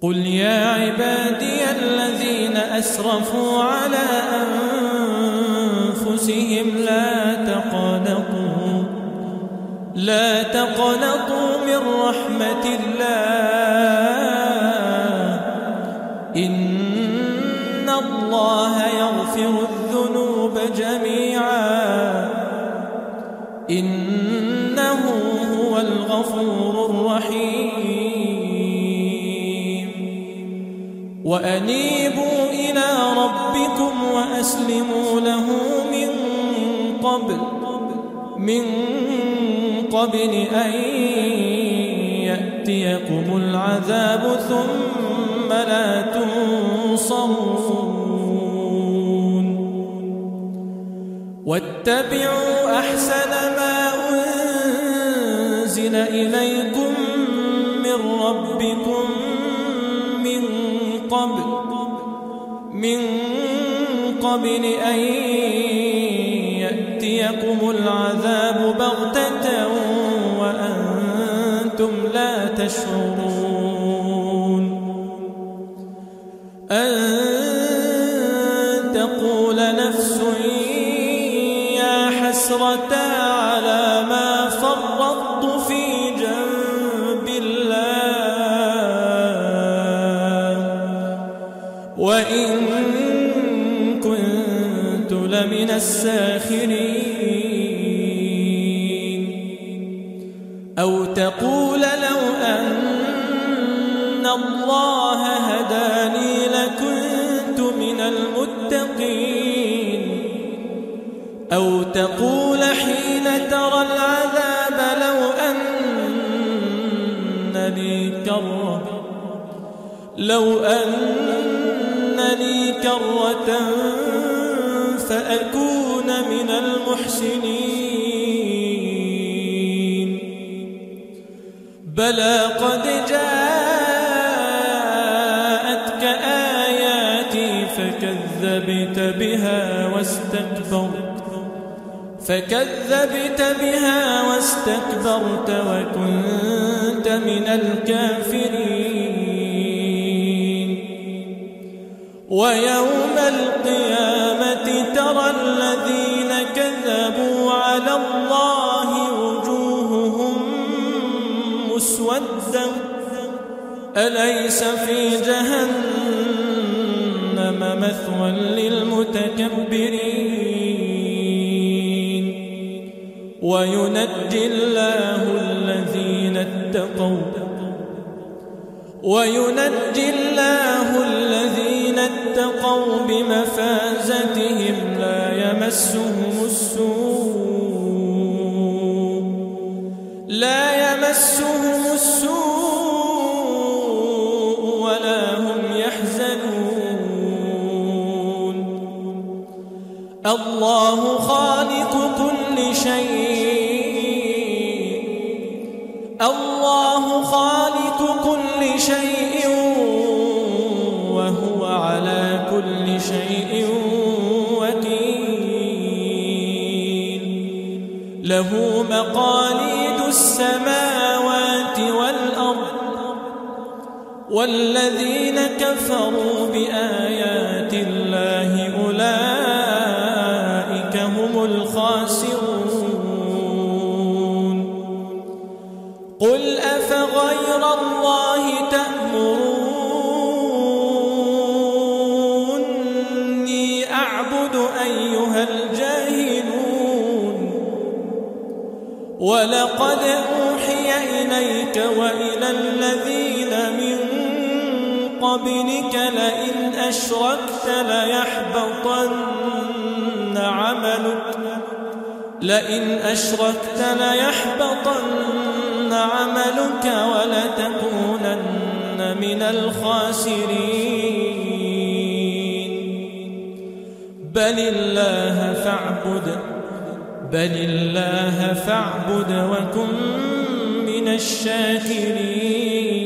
قل يا عبادي الذين أسرفوا على أنفسهم لا تقنطوا من رحمة الله إن الله يغفر الذنوب جميعا إنه هو الغفور الرحيم وأنيبوا إلى ربكم وأسلموا له من قبل أن يأتيكم العذاب ثم لا تنصرون واتبعوا أحسن ما أنزل إليكم من ربكم من قبل أن يأتيكم العذاب بغتة وأنتم لا تشعرون أن تقول نفس يا حسرة على ما فرطت في جنب الله وإن كنت لمن الساخرين أو تقول لو أن الله هداني لكنت من المتقين أو تقول حين ترى العذاب لو أن لي كرة فأكون من المحسنين بلى قد جاءتك آياتي فكذبت بها واستكبرت وكنت من الكافرين ويوم القيامة ترى الذين كذبوا على الله وجوههم مسودة أليس في جهنم مثوى للمتكبرين وينجي الله الذين اتقوا بمفازتهم لا يمسهم السوء ولا هم يحزنون الله خالق كل شيء وهو على كل شيء وكيل له مقاليد السماوات والأرض والذين كفروا بآيات الله أولئك هم الخاسرون قل أفغير الله تأمروني أعبد أيها الجاهلون ولقد أوحي إليك وإلى الذين من قبلك لئن أشركت ليحبطن عملك ولتكونن من الخاسرين بل الله فاعبد وكن من الشاكرين